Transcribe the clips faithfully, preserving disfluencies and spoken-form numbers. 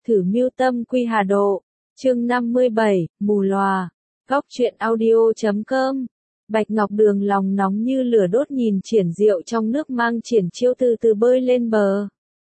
Thử mưu tâm quy hà độ. Chương năm mươi bảy, mù lòa. Góc truyện audio chấm com. Bạch Ngọc Đường lòng nóng như lửa đốt nhìn Triển Diệu trong nước mang Triển Chiêu từ từ bơi lên bờ.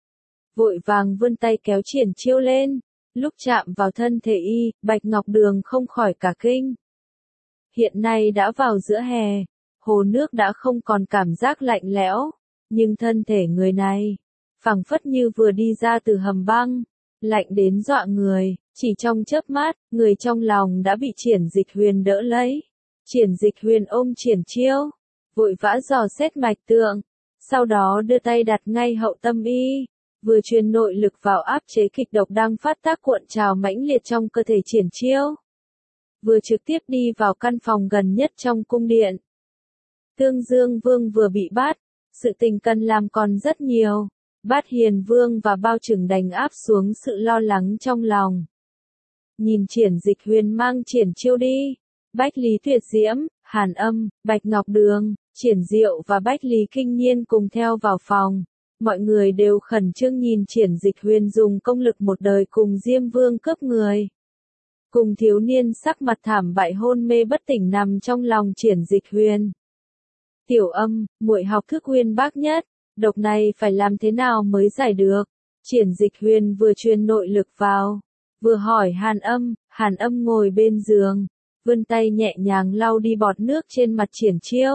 Vội vàng vươn tay kéo Triển Chiêu lên. Lúc chạm vào thân thể y, Bạch Ngọc Đường không khỏi cả kinh. Hiện nay đã vào giữa hè, hồ nước đã không còn cảm giác lạnh lẽo, nhưng thân thể người này, phảng phất như vừa đi ra từ hầm băng, lạnh đến dọa người, chỉ trong chớp mắt, người trong lòng đã bị Triển Dịch Huyền đỡ lấy. Triển Dịch Huyền ôm Triển Chiêu, vội vã dò xét mạch tượng, sau đó đưa tay đặt ngay hậu tâm y, vừa truyền nội lực vào áp chế kịch độc đang phát tác cuộn trào mãnh liệt trong cơ thể Triển Chiêu, vừa trực tiếp đi vào căn phòng gần nhất trong cung điện. Tương Dương Vương vừa bị bắt, sự tình cần làm còn rất nhiều. Bát Hiền Vương và Bao Trừng đành áp xuống sự lo lắng trong lòng. Nhìn Triển Dịch Huyền mang Triển Chiêu đi, Bách Lý Tuyệt Diễm, Hàn Âm, Bạch Ngọc Đường, Triển Diệu và Bách Lý Kinh Nhiên cùng theo vào phòng. Mọi người đều khẩn trương nhìn Triển Dịch Huyền dùng công lực một đời cùng Diêm Vương cướp người. Cùng thiếu niên sắc mặt thảm bại hôn mê bất tỉnh nằm trong lòng Triển Dịch Huyền. Tiểu Âm, muội học thức uyên bác nhất, độc này phải làm thế nào mới giải được? Triển Dịch Huyền vừa truyền nội lực vào, vừa hỏi Hàn Âm. Hàn Âm ngồi bên giường, vươn tay nhẹ nhàng lau đi bọt nước trên mặt Triển Chiêu.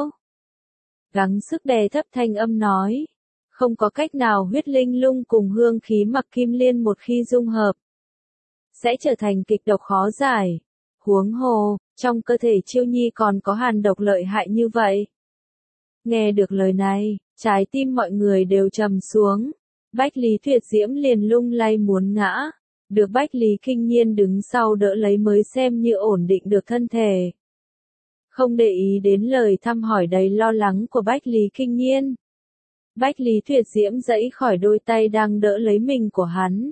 Gắng sức đè thấp thanh âm nói, không có cách nào, huyết linh lung cùng hương khí mặc kim liên một khi dung hợp, sẽ trở thành kịch độc khó giải. Huống hồ, trong cơ thể Chiêu Nhi còn có hàn độc lợi hại như vậy. Nghe được lời này, trái tim mọi người đều trầm xuống. Bách Lý Tuyệt Diễm liền lung lay muốn ngã, được Bách Lý Kinh Nhiên đứng sau đỡ lấy mới xem như ổn định được thân thể. Không để ý đến lời thăm hỏi đầy lo lắng của Bách Lý Kinh Nhiên, Bách Lý Tuyệt Diễm giãy khỏi đôi tay đang đỡ lấy mình của hắn.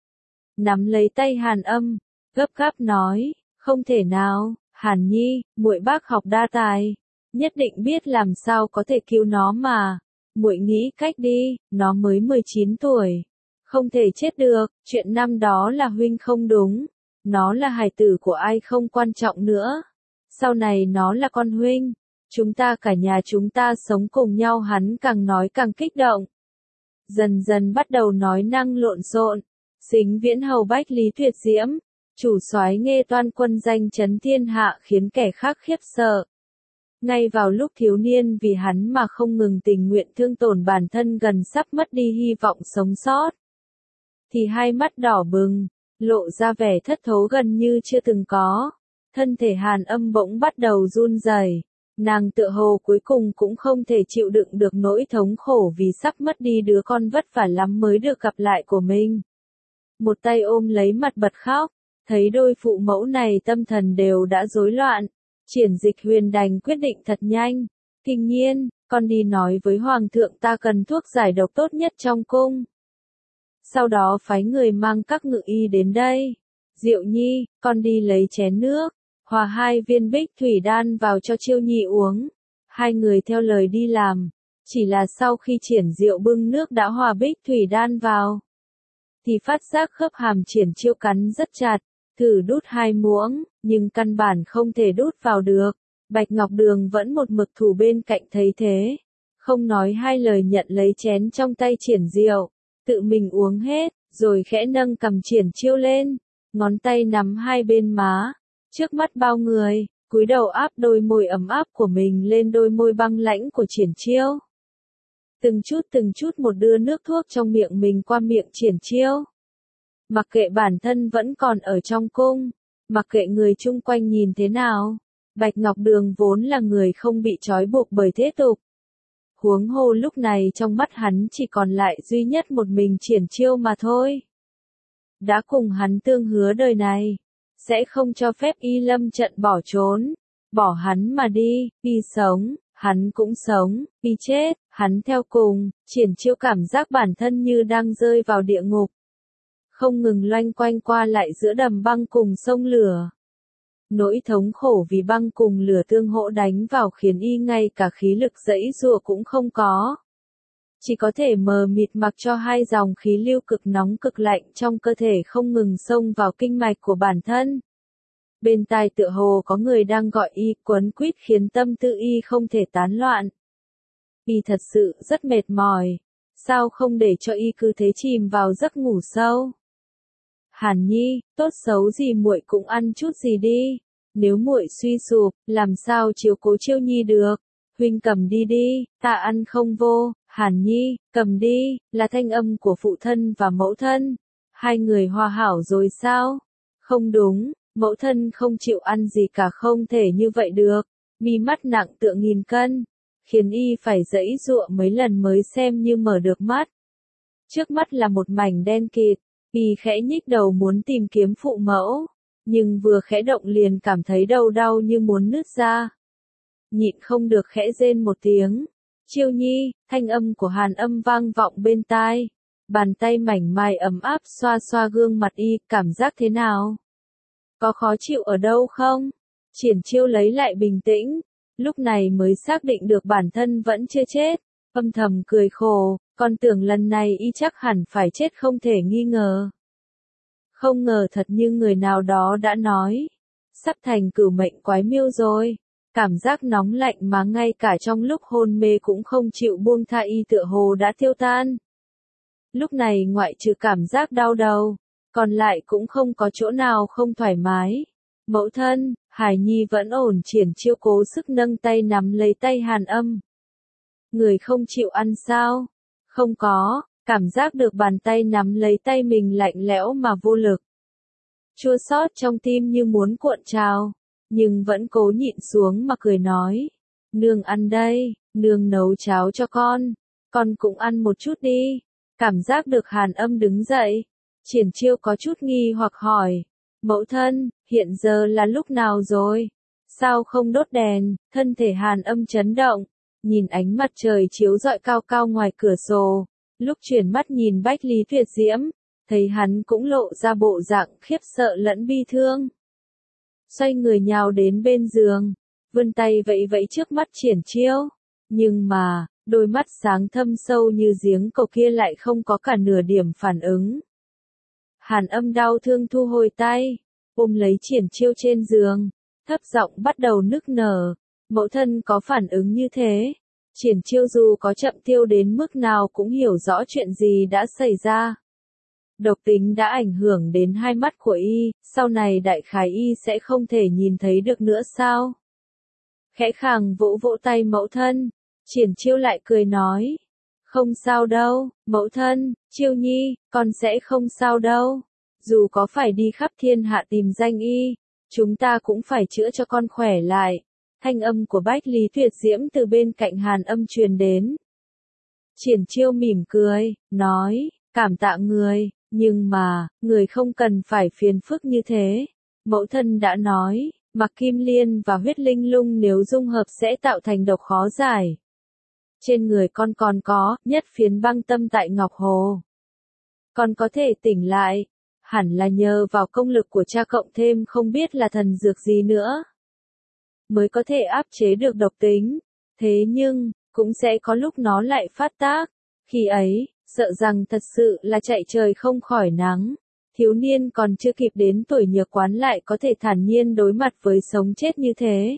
Nắm lấy tay Hàn Âm, gấp gáp nói, không thể nào, Hàn Nhi, muội bác học đa tài, nhất định biết làm sao có thể cứu nó mà. Muội nghĩ cách đi, nó mới mười chín tuổi, không thể chết được, chuyện năm đó là huynh không đúng, nó là hài tử của ai không quan trọng nữa, sau này nó là con huynh, chúng ta cả nhà chúng ta sống cùng nhau. Hắn càng nói càng kích động, dần dần bắt đầu nói năng lộn xộn. Sính Viễn Hầu Bách Lý Tuyệt Diễm, chủ soái Nghê Toan quân danh chấn thiên hạ khiến kẻ khác khiếp sợ. Ngay vào lúc thiếu niên vì hắn mà không ngừng tình nguyện thương tổn bản thân gần sắp mất đi hy vọng sống sót, thì hai mắt đỏ bừng, lộ ra vẻ thất thố gần như chưa từng có. Thân thể Hàn Âm bỗng bắt đầu run rẩy, nàng tựa hồ cuối cùng cũng không thể chịu đựng được nỗi thống khổ vì sắp mất đi đứa con vất vả lắm mới được gặp lại của mình. Một tay ôm lấy mặt bật khóc, thấy đôi phụ mẫu này tâm thần đều đã rối loạn. Triển Dịch Huyền đành quyết định thật nhanh, Kinh Nhiên, con đi nói với Hoàng thượng ta cần thuốc giải độc tốt nhất trong cung. Sau đó phái người mang các ngự y đến đây. Diệu Nhi, con đi lấy chén nước, hòa hai viên bích thủy đan vào cho Chiêu Nhi uống. Hai người theo lời đi làm, chỉ là sau khi Triển Diệu bưng nước đã hòa bích thủy đan vào, thì phát giác khớp hàm Triển Chiêu cắn rất chặt. Thử đút hai muỗng, nhưng căn bản không thể đút vào được. Bạch Ngọc Đường vẫn một mực thủ bên cạnh thấy thế, không nói hai lời nhận lấy chén trong tay Triển Diệu, tự mình uống hết, rồi khẽ nâng cầm Triển Chiêu lên, ngón tay nắm hai bên má, trước mắt bao người, cúi đầu áp đôi môi ấm áp của mình lên đôi môi băng lãnh của Triển Chiêu. Từng chút từng chút một đưa nước thuốc trong miệng mình qua miệng Triển Chiêu. Mặc kệ bản thân vẫn còn ở trong cung, mặc kệ người chung quanh nhìn thế nào, Bạch Ngọc Đường vốn là người không bị trói buộc bởi thế tục. Huống hồ lúc này trong mắt hắn chỉ còn lại duy nhất một mình Triển Chiêu mà thôi. Đã cùng hắn tương hứa đời này, sẽ không cho phép y lâm trận bỏ trốn, bỏ hắn mà đi, y sống, hắn cũng sống, y chết, hắn theo cùng. Triển Chiêu cảm giác bản thân như đang rơi vào địa ngục, không ngừng loanh quanh qua lại giữa đầm băng cùng sông lửa. Nỗi thống khổ vì băng cùng lửa tương hỗ đánh vào khiến y ngay cả khí lực giãy giụa cũng không có. chỉ có thể mờ mịt mặc cho hai dòng khí lưu cực nóng cực lạnh trong cơ thể không ngừng xông vào kinh mạch của bản thân. Bên tai tựa hồ có người đang gọi y, quấn quýt khiến tâm tư y không thể tán loạn. Y thật sự rất mệt mỏi, sao không để cho y cứ thế chìm vào giấc ngủ sâu? Hàn Nhi, tốt xấu gì muội cũng ăn chút gì đi, nếu muội suy sụp, làm sao chiếu cố Chiêu Nhi được? Huynh cầm đi đi, ta ăn không vô. Hàn Nhi, cầm đi, là thanh âm của phụ thân và mẫu thân. Hai người hòa hảo rồi sao? Không đúng, mẫu thân không chịu ăn gì cả, không thể như vậy được. Mi mắt nặng tựa nghìn cân, khiến y phải giãy giụa mấy lần mới xem như mở được mắt. Trước mắt là một mảnh đen kịt, y khẽ nhích đầu muốn tìm kiếm phụ mẫu, nhưng vừa khẽ động liền cảm thấy đầu đau như muốn nứt ra. Nhịn không được khẽ rên một tiếng. Chiêu Nhi, thanh âm của Hàn Âm vang vọng bên tai. Bàn tay mảnh mai ấm áp xoa xoa gương mặt y, cảm giác thế nào? Có khó chịu ở đâu không? Triển Chiêu lấy lại bình tĩnh, lúc này mới xác định được bản thân vẫn chưa chết, âm thầm cười khổ, con tưởng lần này y chắc hẳn phải chết không thể nghi ngờ. Không ngờ thật như người nào đó đã nói, sắp thành cửu mệnh quái miêu rồi. Cảm giác nóng lạnh mà ngay cả trong lúc hôn mê cũng không chịu buông tha y tựa hồ đã tiêu tan. Lúc này ngoại trừ cảm giác đau đầu, còn lại cũng không có chỗ nào không thoải mái. Mẫu thân, Hải Nhi vẫn ổn. Triển Chiêu cố sức nâng tay nắm lấy tay Hàn Âm. Người không chịu ăn sao? Không có, cảm giác được bàn tay nắm lấy tay mình lạnh lẽo mà vô lực. Chua xót trong tim như muốn cuộn trào, nhưng vẫn cố nhịn xuống mà cười nói. Nương ăn đây, nương nấu cháo cho con, con cũng ăn một chút đi. Cảm giác được Hàn Âm đứng dậy, Triển Chiêu có chút nghi hoặc hỏi. Mẫu thân, hiện giờ là lúc nào rồi? Sao không đốt đèn? Thân thể Hàn Âm chấn động, nhìn ánh mặt trời chiếu rọi cao cao ngoài cửa sổ. Lúc chuyển mắt nhìn Bách Lý Tuyệt Diễm, thấy hắn cũng lộ ra bộ dạng khiếp sợ lẫn bi thương. Xoay người nhào đến bên giường, vươn tay vẫy vẫy trước mắt Triển Chiêu. Nhưng mà, đôi mắt sáng thâm sâu như giếng cầu kia lại không có cả nửa điểm phản ứng. Hàn Âm đau thương thu hồi tay, ôm lấy Triển Chiêu trên giường, thấp giọng bắt đầu nức nở. Mẫu thân có phản ứng như thế. Triển Chiêu dù có chậm tiêu đến mức nào cũng hiểu rõ chuyện gì đã xảy ra. Độc tính đã ảnh hưởng đến hai mắt của y, sau này đại khái y sẽ không thể nhìn thấy được nữa sao? Khẽ khàng vỗ vỗ tay mẫu thân, Triển Chiêu lại cười nói. Không sao đâu, mẫu thân, Chiêu Nhi, con sẽ không sao đâu. Dù có phải đi khắp thiên hạ tìm danh y, chúng ta cũng phải chữa cho con khỏe lại. Thanh âm của Bách Lý Tuyệt Diễm từ bên cạnh Hàn Âm truyền đến. Triển Chiêu mỉm cười, nói, cảm tạ người, nhưng mà, người không cần phải phiền phức như thế. Mẫu thân đã nói, mặc kim liên và huyết linh lung nếu dung hợp sẽ tạo thành độc khó giải. Trên người con còn có, nhất phiến băng tâm tại Ngọc Hồ. Con có thể tỉnh lại, hẳn là nhờ vào công lực của cha cộng thêm không biết là thần dược gì nữa. Mới có thể áp chế được độc tính. Thế nhưng, cũng sẽ có lúc nó lại phát tác. Khi ấy, sợ rằng thật sự là chạy trời không khỏi nắng. Thiếu niên còn chưa kịp đến tuổi nhược quán lại có thể thản nhiên đối mặt với sống chết như thế.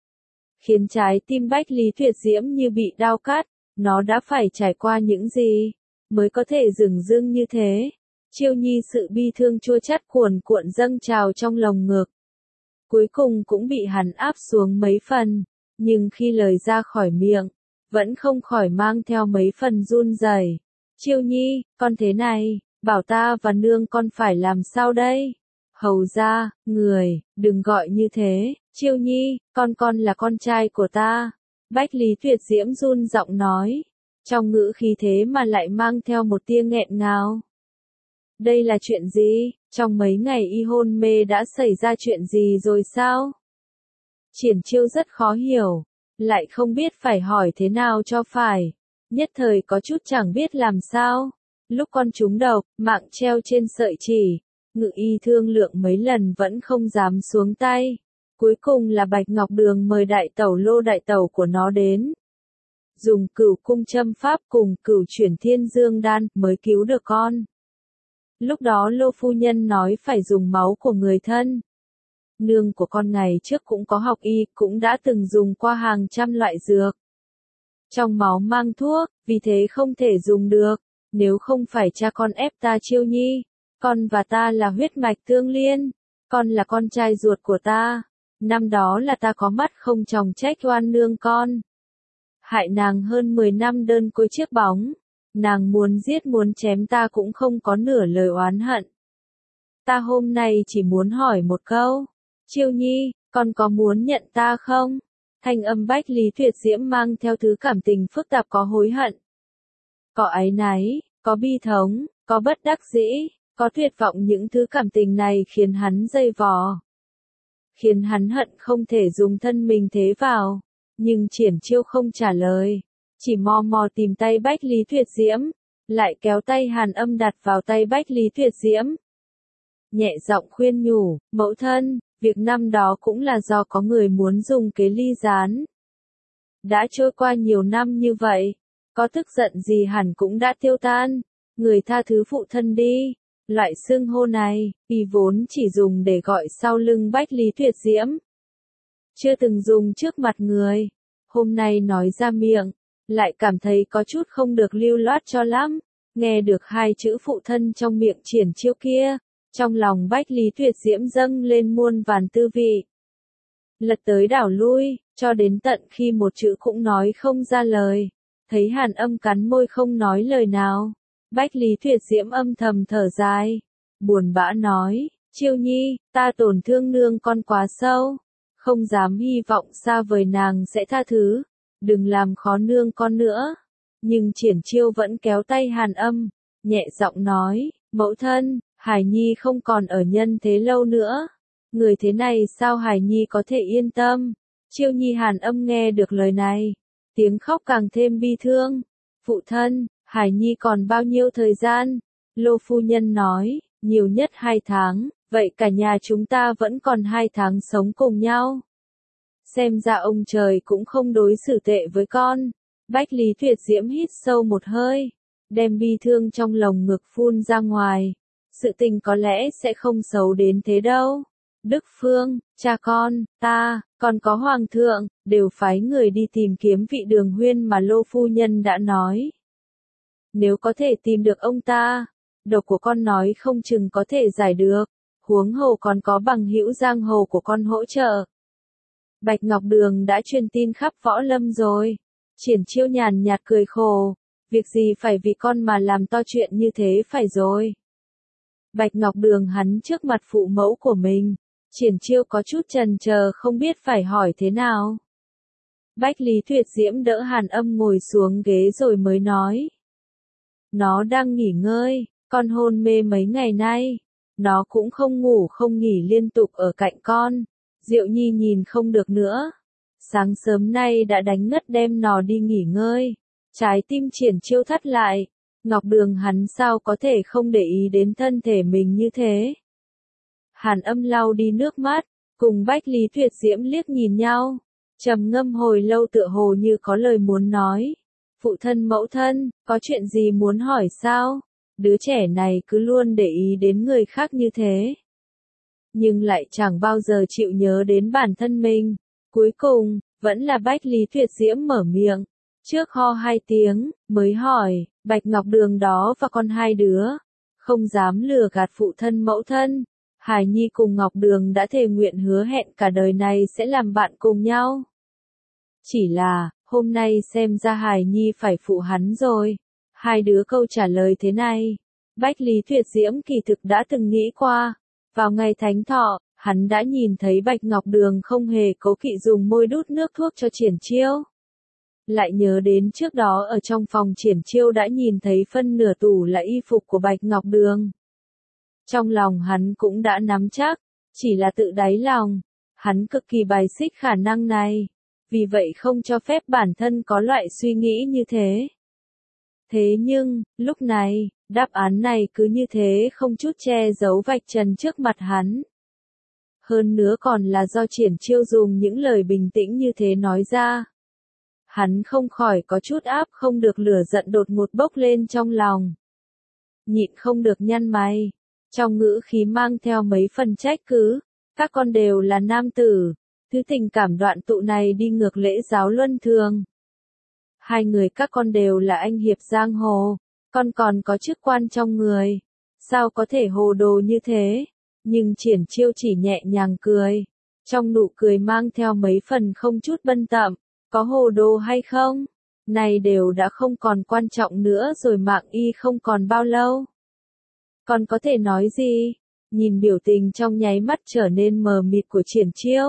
Khiến trái tim Bách Lý Tuyệt Diễm như bị đao cắt, nó đã phải trải qua những gì, mới có thể dửng dưng như thế. Chiêu Nhi sự bi thương chua chát cuồn cuộn dâng trào trong lồng ngực. Cuối cùng cũng bị hắn áp xuống mấy phần, nhưng khi lời ra khỏi miệng, vẫn không khỏi mang theo mấy phần run rẩy. Chiêu Nhi, con thế này, bảo ta và nương con phải làm sao đây? Hầu ra, người, đừng gọi như thế. Chiêu Nhi, con con là con trai của ta. Bách Lý Tuyệt Diễm run giọng nói, trong ngữ khí thế mà lại mang theo một tia nghẹn ngào. Đây là chuyện gì? Trong mấy ngày y hôn mê đã xảy ra chuyện gì rồi sao? Triển Chiêu rất khó hiểu, lại không biết phải hỏi thế nào cho phải. Nhất thời có chút chẳng biết làm sao. Lúc con trúng độc, mạng treo trên sợi chỉ, Ngự Y thương lượng mấy lần vẫn không dám xuống tay. Cuối cùng là Bạch Ngọc Đường mời đại tẩu Lô đại tẩu của nó đến. dùng cửu cung châm pháp cùng cửu chuyển thiên dương đan mới cứu được con. Lúc đó Lô phu nhân nói phải dùng máu của người thân. Nương của con ngày trước cũng có học y, cũng đã từng dùng qua hàng trăm loại dược. Trong máu mang thuốc, vì thế không thể dùng được, nếu không phải cha con ép ta Chiêu Nhi, con và ta là huyết mạch tương liên, con là con trai ruột của ta, năm đó là ta có mắt không tròng trách oan nương con. Hại nàng hơn mười năm đơn côi chiếc bóng, nàng muốn giết muốn chém ta cũng không có nửa lời oán hận. Ta hôm nay chỉ muốn hỏi một câu, Chiêu Nhi, con có muốn nhận ta không? Thanh âm Bách Lý Tuyệt Diễm mang theo thứ cảm tình phức tạp, có hối hận, có áy náy, có bi thống, có bất đắc dĩ, có tuyệt vọng. Những thứ cảm tình này khiến hắn dây vò, khiến hắn hận không thể dùng thân mình thế vào. Nhưng Triển Chiêu không trả lời, chỉ mò mò tìm tay Bách Lý Tuyệt Diễm, lại kéo tay Hàn Âm đặt vào tay Bách Lý Tuyệt Diễm. Nhẹ giọng khuyên nhủ, mẫu thân, việc năm đó cũng là do có người muốn dùng kế ly gián. Đã trôi qua nhiều năm như vậy, có tức giận gì hẳn cũng đã tiêu tan, người tha thứ phụ thân đi. Loại xưng hô này, y vốn chỉ dùng để gọi sau lưng Bách Lý Tuyệt Diễm, chưa từng dùng trước mặt người. Hôm nay nói ra miệng, lại cảm thấy có chút không được lưu loát cho lắm. Nghe được hai chữ phụ thân trong miệng Triển Chiêu kia, trong lòng Bách Lý Tuyệt Diễm dâng lên muôn vàn tư vị. Lật tới đảo lui, cho đến tận khi một chữ cũng nói không ra lời. Thấy Hàn Âm cắn môi không nói lời nào, Bách Lý Tuyệt Diễm âm thầm thở dài, buồn bã nói, Chiêu Nhi, ta tổn thương nương con quá sâu, không dám hy vọng xa vời nàng sẽ tha thứ, đừng làm khó nương con nữa. Nhưng Triển Chiêu vẫn kéo tay Hàn Âm, nhẹ giọng nói, mẫu thân, Hải Nhi không còn ở nhân thế lâu nữa, người thế này sao Hải Nhi có thể yên tâm. Chiêu Nhi. Hàn Âm nghe được lời này, tiếng khóc càng thêm bi thương. Phụ thân, Hải Nhi còn bao nhiêu thời gian? Lô phu nhân nói, nhiều nhất hai tháng, vậy cả nhà chúng ta vẫn còn hai tháng sống cùng nhau. Xem ra ông trời cũng không đối xử tệ với con. Bách Lý Tuyệt Diễm hít sâu một hơi, đem bi thương trong lồng ngực phun ra ngoài. Sự tình có lẽ sẽ không xấu đến thế đâu. Đức Phương, cha con, ta, còn có Hoàng thượng, đều phái người đi tìm kiếm vị Đường Huyên mà Lô phu nhân đã nói. Nếu có thể tìm được ông ta, độc của con nói không chừng có thể giải được, huống hồ còn có bằng hữu giang hồ của con hỗ trợ. Bạch Ngọc Đường đã truyền tin khắp võ lâm rồi. Triển Chiêu nhàn nhạt cười khổ, việc gì phải vì con mà làm to chuyện như thế phải rồi. Bạch Ngọc Đường hắn trước mặt phụ mẫu của mình, Triển Chiêu có chút chần chờ không biết phải hỏi thế nào. Bách Lý Tuyệt Diễm đỡ Hàn Âm ngồi xuống ghế rồi mới nói. Nó đang nghỉ ngơi, con hôn mê mấy ngày nay, nó cũng không ngủ không nghỉ liên tục ở cạnh con. Diệu Nhi nhìn không được nữa, sáng sớm nay đã đánh ngất đem nó đi nghỉ ngơi. Trái tim Triển Chiêu thắt lại, Ngọc Đường hắn sao có thể không để ý đến thân thể mình như thế. Hàn Âm lau đi nước mắt, cùng Bách Lý Tuyệt Diễm liếc nhìn nhau, trầm ngâm hồi lâu tựa hồ như có lời muốn nói. Phụ thân mẫu thân, có chuyện gì muốn hỏi sao? Đứa trẻ này cứ luôn để ý đến người khác như thế, nhưng lại chẳng bao giờ chịu nhớ đến bản thân mình. Cuối cùng, vẫn là Bách Lý Tuyệt Diễm mở miệng, trước ho hai tiếng, mới hỏi, Bạch Ngọc Đường đó và con hai đứa, không dám lừa gạt phụ thân mẫu thân. Hải Nhi cùng Ngọc Đường đã thề nguyện hứa hẹn cả đời này sẽ làm bạn cùng nhau. Chỉ là, hôm nay xem ra Hải Nhi phải phụ hắn rồi. Hai đứa câu trả lời thế này, Bách Lý Tuyệt Diễm kỳ thực đã từng nghĩ qua. Vào ngày thánh thọ, hắn đã nhìn thấy Bạch Ngọc Đường không hề cố kỵ dùng môi đút nước thuốc cho Triển Chiêu. Lại nhớ đến trước đó ở trong phòng Triển Chiêu đã nhìn thấy phân nửa tủ là y phục của Bạch Ngọc Đường. Trong lòng hắn cũng đã nắm chắc, chỉ là tự đáy lòng, hắn cực kỳ bài xích khả năng này, vì vậy không cho phép bản thân có loại suy nghĩ như thế. Thế nhưng, lúc này, đáp án này cứ như thế không chút che giấu vạch trần trước mặt hắn. Hơn nữa còn là do Triển Chiêu dùng những lời bình tĩnh như thế nói ra. Hắn không khỏi có chút áp không được lửa giận đột ngột bốc lên trong lòng. Nhịn không được nhăn mày, trong ngữ khí mang theo mấy phần trách cứ, các con đều là nam tử, thứ tình cảm đoạn tụ này đi ngược lễ giáo luân thường. Hai người các con đều là anh hiệp giang hồ, con còn có chức quan trong người, sao có thể hồ đồ như thế? Nhưng Triển Chiêu chỉ nhẹ nhàng cười, trong nụ cười mang theo mấy phần không chút bân tậm, có hồ đồ hay không? Này đều đã không còn quan trọng nữa rồi, mạng y không còn bao lâu. Còn có thể nói gì? Nhìn biểu tình trong nháy mắt trở nên mờ mịt của Triển Chiêu.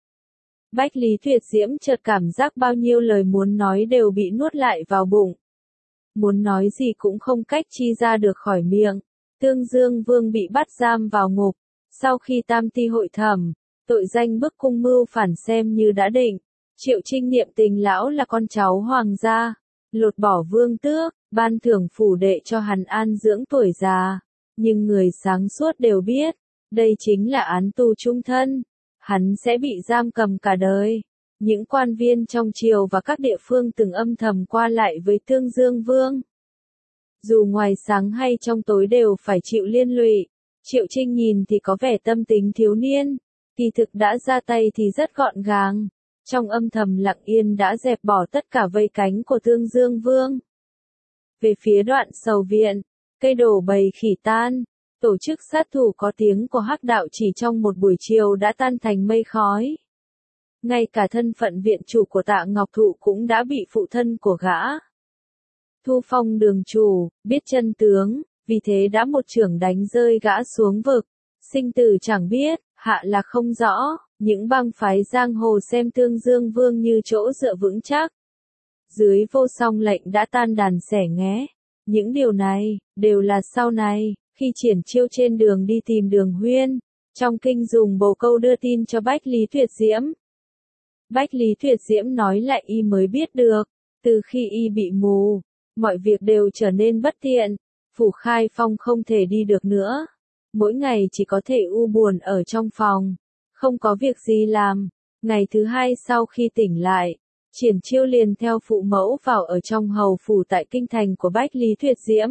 Bách Lý Tuyệt Diễm chợt cảm giác bao nhiêu lời muốn nói đều bị nuốt lại vào bụng. Muốn nói gì cũng không cách chi ra được khỏi miệng. Tương Dương Vương bị bắt giam vào ngục. Sau khi tam ti hội thẩm, tội danh bức cung mưu phản xem như đã định. Triệu Trinh niệm tình lão là con cháu hoàng gia, lột bỏ vương tước, ban thưởng phủ đệ cho hắn an dưỡng tuổi già. Nhưng người sáng suốt đều biết, đây chính là án tù chung thân. Hắn sẽ bị giam cầm cả đời. Những quan viên trong triều và các địa phương từng âm thầm qua lại với Tương Dương Vương. Dù ngoài sáng hay trong tối đều phải chịu liên lụy. Triệu Trinh nhìn thì có vẻ tâm tính thiếu niên, kỳ thực đã ra tay thì rất gọn gàng. Trong âm thầm lặng yên đã dẹp bỏ tất cả vây cánh của Tương Dương Vương. Về phía Đoạn Sầu Viện, cây đổ bầy khỉ tan, tổ chức sát thủ có tiếng của Hắc Đạo chỉ trong một buổi chiều đã tan thành mây khói. Ngay cả thân phận viện chủ của Tạ Ngọc Thụ cũng đã bị phụ thân của gã Thu Phong đường chủ biết chân tướng, vì thế đã một chưởng đánh rơi gã xuống vực. Sinh tử chẳng biết, hạ là không rõ. Những bang phái giang hồ xem Tương Dương Vương như chỗ dựa vững chắc. Dưới vô song lệnh đã tan đàn xẻ nghé. Những điều này, đều là sau này, khi Triển Chiêu trên đường đi tìm Đường Huyên, trong kinh dùng bồ câu đưa tin cho Bách Lý Tuyệt Diễm. Bách Lý Tuyệt Diễm nói lại y mới biết được, từ khi y bị mù, mọi việc đều trở nên bất tiện, Phủ Khai Phong không thể đi được nữa. Mỗi ngày chỉ có thể u buồn ở trong phòng, không có việc gì làm. Ngày thứ hai sau khi tỉnh lại, Triển Chiêu liền theo phụ mẫu vào ở trong hầu phủ tại kinh thành của Bách Lý Tuyệt Diễm.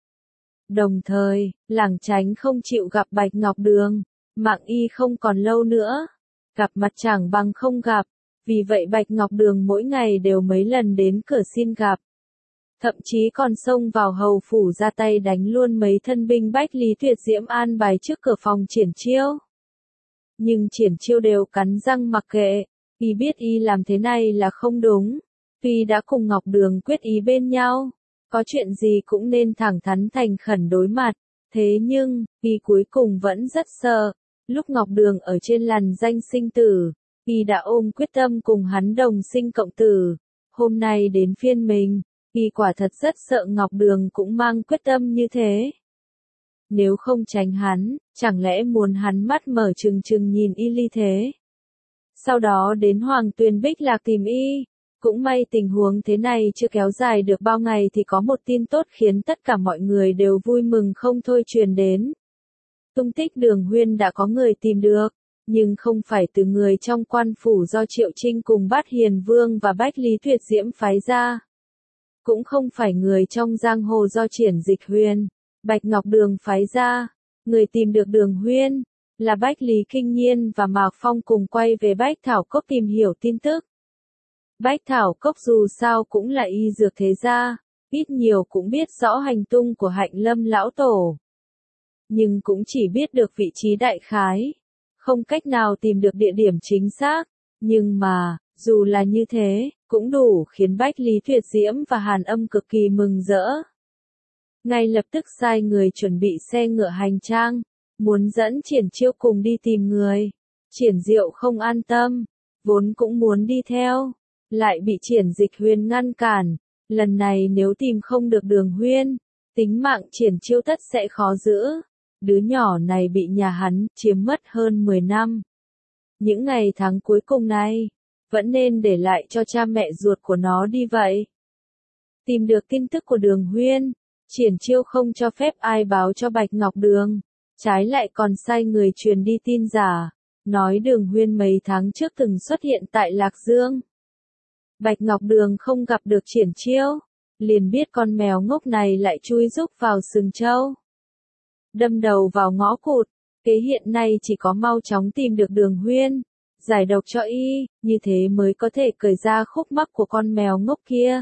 Đồng thời, lảng tránh không chịu gặp Bạch Ngọc Đường, mạng y không còn lâu nữa. Gặp mặt chẳng bằng không gặp, vì vậy Bạch Ngọc Đường mỗi ngày đều mấy lần đến cửa xin gặp. Thậm chí còn xông vào hầu phủ ra tay đánh luôn mấy thân binh Bách Lý Tuyệt Diễm an bài trước cửa phòng Triển Chiêu. Nhưng Triển Chiêu đều cắn răng mặc kệ, y biết y làm thế này là không đúng. Tuy đã cùng Ngọc Đường quyết ý bên nhau, có chuyện gì cũng nên thẳng thắn thành khẩn đối mặt, thế nhưng, y cuối cùng vẫn rất sợ. Lúc Ngọc Đường ở trên lằn danh sinh tử, y đã ôm quyết tâm cùng hắn đồng sinh cộng tử. Hôm nay đến phiên mình, y quả thật rất sợ Ngọc Đường cũng mang quyết tâm như thế. Nếu không tránh hắn, chẳng lẽ muốn hắn mắt mở trừng trừng nhìn y ly thế? Sau đó đến Hoàng Tuyền Bích Lạc tìm y. Cũng may tình huống thế này chưa kéo dài được bao ngày thì có một tin tốt khiến tất cả mọi người đều vui mừng không thôi truyền đến. Tung tích Đường Huyên đã có người tìm được, nhưng không phải từ người trong quan phủ do Triệu Trinh cùng Bát Hiền Vương và Bách Lý Tuyệt Diễm phái ra. Cũng không phải người trong giang hồ do Triển Dịch Huyền, Bạch Ngọc Đường phái ra. Người tìm được Đường Huyên là Bách Lý Kinh Nhiên và Mạc Phong cùng quay về Bách Thảo Cốc tìm hiểu tin tức. Bách Thảo Cốc dù sao cũng là y dược thế gia, ít nhiều cũng biết rõ hành tung của Hạnh Lâm lão tổ. Nhưng cũng chỉ biết được vị trí đại khái, không cách nào tìm được địa điểm chính xác. Nhưng mà, dù là như thế, cũng đủ khiến Bách Lý Tuyệt Diễm và Hàn Âm cực kỳ mừng rỡ. Ngay lập tức sai người chuẩn bị xe ngựa hành trang, muốn dẫn Triển Chiêu cùng đi tìm người. Triển Diệu không an tâm, vốn cũng muốn đi theo, lại bị Triển Dịch Huyền ngăn cản. Lần này nếu tìm không được Đường Huyên, tính mạng Triển Chiêu tất sẽ khó giữ. Đứa nhỏ này bị nhà hắn chiếm mất hơn mười năm. Những ngày tháng cuối cùng này, vẫn nên để lại cho cha mẹ ruột của nó đi vậy. Tìm được tin tức của Đường Huyên, Triển Chiêu không cho phép ai báo cho Bạch Ngọc Đường, trái lại còn sai người truyền đi tin giả, nói Đường Huyên mấy tháng trước từng xuất hiện tại Lạc Dương. Bạch Ngọc Đường không gặp được Triển Chiêu, liền biết con mèo ngốc này lại chui rúc vào sừng trâu. Đâm đầu vào ngõ cụt, kế hiện nay chỉ có mau chóng tìm được Đường Huyên, giải độc cho y, như thế mới có thể cởi ra khúc mắc của con mèo ngốc kia.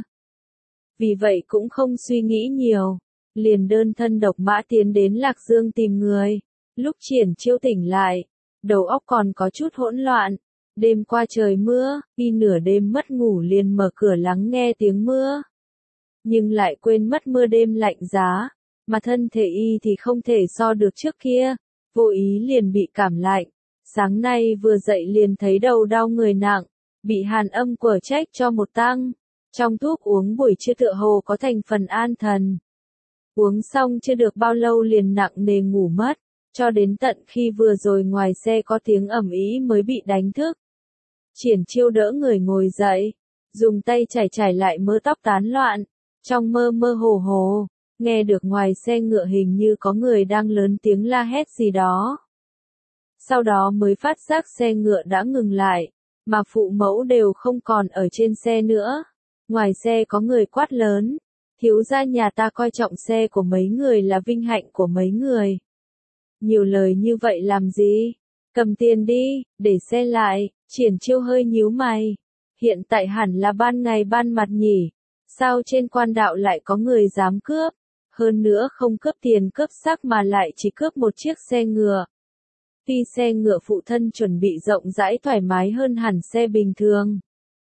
Vì vậy cũng không suy nghĩ nhiều, liền đơn thân độc mã tiến đến Lạc Dương tìm người. Lúc Triển Chiêu tỉnh lại, đầu óc còn có chút hỗn loạn. Đêm qua trời mưa, y nửa đêm mất ngủ liền mở cửa lắng nghe tiếng mưa. Nhưng lại quên mất mưa đêm lạnh giá, mà thân thể y thì không thể so được trước kia, vô ý liền bị cảm lạnh. Sáng nay vừa dậy liền thấy đầu đau người nặng, bị Hàn Âm quở trách cho một tăng. Trong thuốc uống buổi trưa tựa hồ có thành phần an thần. Uống xong chưa được bao lâu liền nặng nề ngủ mất, cho đến tận khi vừa rồi ngoài xe có tiếng ầm ĩ mới bị đánh thức. Triển Chiêu đỡ người ngồi dậy, dùng tay chải chải lại mớ tóc tán loạn, trong mơ mơ hồ hồ, nghe được ngoài xe ngựa hình như có người đang lớn tiếng la hét gì đó. Sau đó mới phát giác xe ngựa đã ngừng lại, mà phụ mẫu đều không còn ở trên xe nữa. Ngoài xe có người quát lớn, thiếu gia nhà ta coi trọng xe của mấy người là vinh hạnh của mấy người. Nhiều lời như vậy làm gì? Cầm tiền đi, để xe lại. Triển Chiêu hơi nhíu mày. Hiện tại hẳn là ban ngày ban mặt nhỉ? Sao trên quan đạo lại có người dám cướp? Hơn nữa không cướp tiền cướp xác mà lại chỉ cướp một chiếc xe ngựa. Tuy xe ngựa phụ thân chuẩn bị rộng rãi thoải mái hơn hẳn xe bình thường.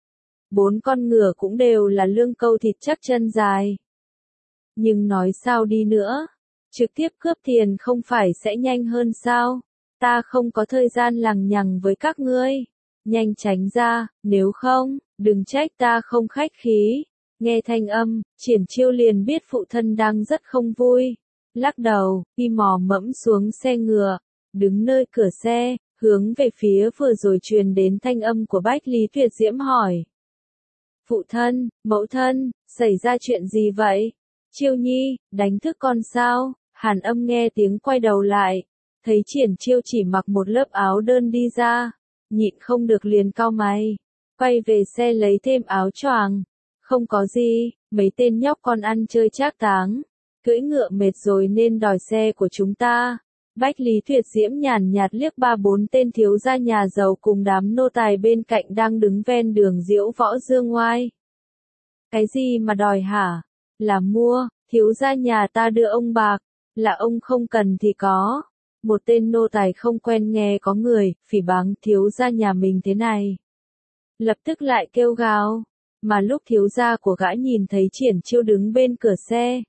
Bốn con ngựa cũng đều là lương câu thịt chắc chân dài. Nhưng nói sao đi nữa? Trực tiếp cướp tiền không phải sẽ nhanh hơn sao? Ta không có thời gian lằng nhằng với các ngươi. Nhanh tránh ra, nếu không, đừng trách ta không khách khí. Nghe thanh âm, Triển Chiêu liền biết phụ thân đang rất không vui. Lắc đầu, y mò mẫm xuống xe ngựa, đứng nơi cửa xe, hướng về phía vừa rồi truyền đến thanh âm của Bách Lý Tuyệt Diễm hỏi. Phụ thân, mẫu thân, xảy ra chuyện gì vậy? Chiêu nhi, đánh thức con sao? Hàn Âm nghe tiếng quay đầu lại, thấy Triển Chiêu chỉ mặc một lớp áo đơn đi ra, nhịn không được liền cau mày, quay về xe lấy thêm áo choàng. Không có gì, mấy tên nhóc con ăn chơi trác táng, cưỡi ngựa mệt rồi nên đòi xe của chúng ta. Bách Lý Tuyệt Diễm nhàn nhạt liếc ba bốn tên thiếu gia nhà giàu cùng đám nô tài bên cạnh đang đứng ven đường diễu võ dương ngoai. Cái gì mà đòi hả? Là mua, thiếu gia nhà ta đưa ông bạc, là ông không cần thì có. Một tên nô tài không quen nghe có người phỉ báng thiếu gia nhà mình thế này, lập tức lại kêu gào. Mà lúc thiếu gia của gã nhìn thấy Triển Chiêu đứng bên cửa xe,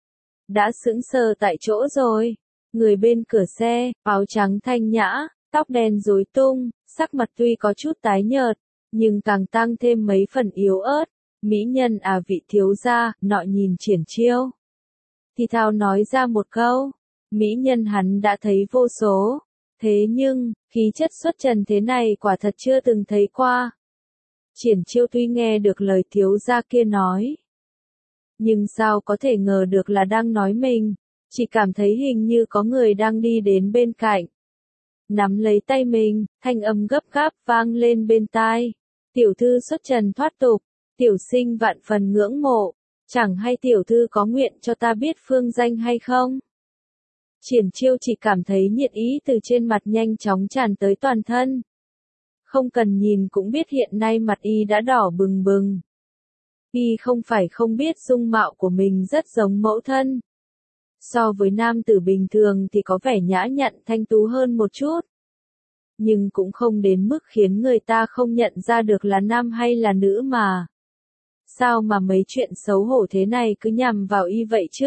đã sững sờ tại chỗ rồi. Người bên cửa xe, áo trắng thanh nhã, tóc đen rối tung, sắc mặt tuy có chút tái nhợt, nhưng càng tăng thêm mấy phần yếu ớt. Mỹ nhân à vị thiếu gia, nọ nhìn Triển Chiêu, thì thào nói ra một câu. Mỹ nhân hắn đã thấy vô số, thế nhưng, khí chất xuất trần thế này quả thật chưa từng thấy qua. Triển Chiêu tuy nghe được lời thiếu gia kia nói, nhưng sao có thể ngờ được là đang nói mình, chỉ cảm thấy hình như có người đang đi đến bên cạnh. Nắm lấy tay mình, thanh âm gấp gáp vang lên bên tai. Tiểu thư xuất trần thoát tục, tiểu sinh vạn phần ngưỡng mộ, chẳng hay tiểu thư có nguyện cho ta biết phương danh hay không? Triển Chiêu chỉ cảm thấy nhiệt ý từ trên mặt nhanh chóng tràn tới toàn thân. Không cần nhìn cũng biết hiện nay mặt y đã đỏ bừng bừng. Y không phải không biết dung mạo của mình rất giống mẫu thân. So với nam tử bình thường thì có vẻ nhã nhặn thanh tú hơn một chút. Nhưng cũng không đến mức khiến người ta không nhận ra được là nam hay là nữ mà. Sao mà mấy chuyện xấu hổ thế này cứ nhằm vào y vậy chứ?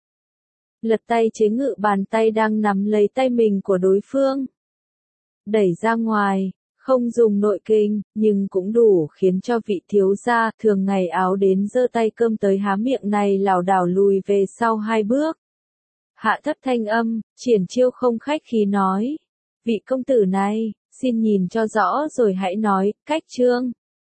Lật tay chế ngự bàn tay đang nắm lấy tay mình của đối phương, đẩy ra ngoài, không dùng nội kinh, nhưng cũng đủ khiến cho vị thiếu gia thường ngày áo đến giơ tay cơm tới há miệng này lảo đảo lùi về sau hai bước. Hạ thấp thanh âm, Triển Chiêu không khách khí nói. Vị công tử này, xin nhìn cho rõ rồi hãy nói, cách trương.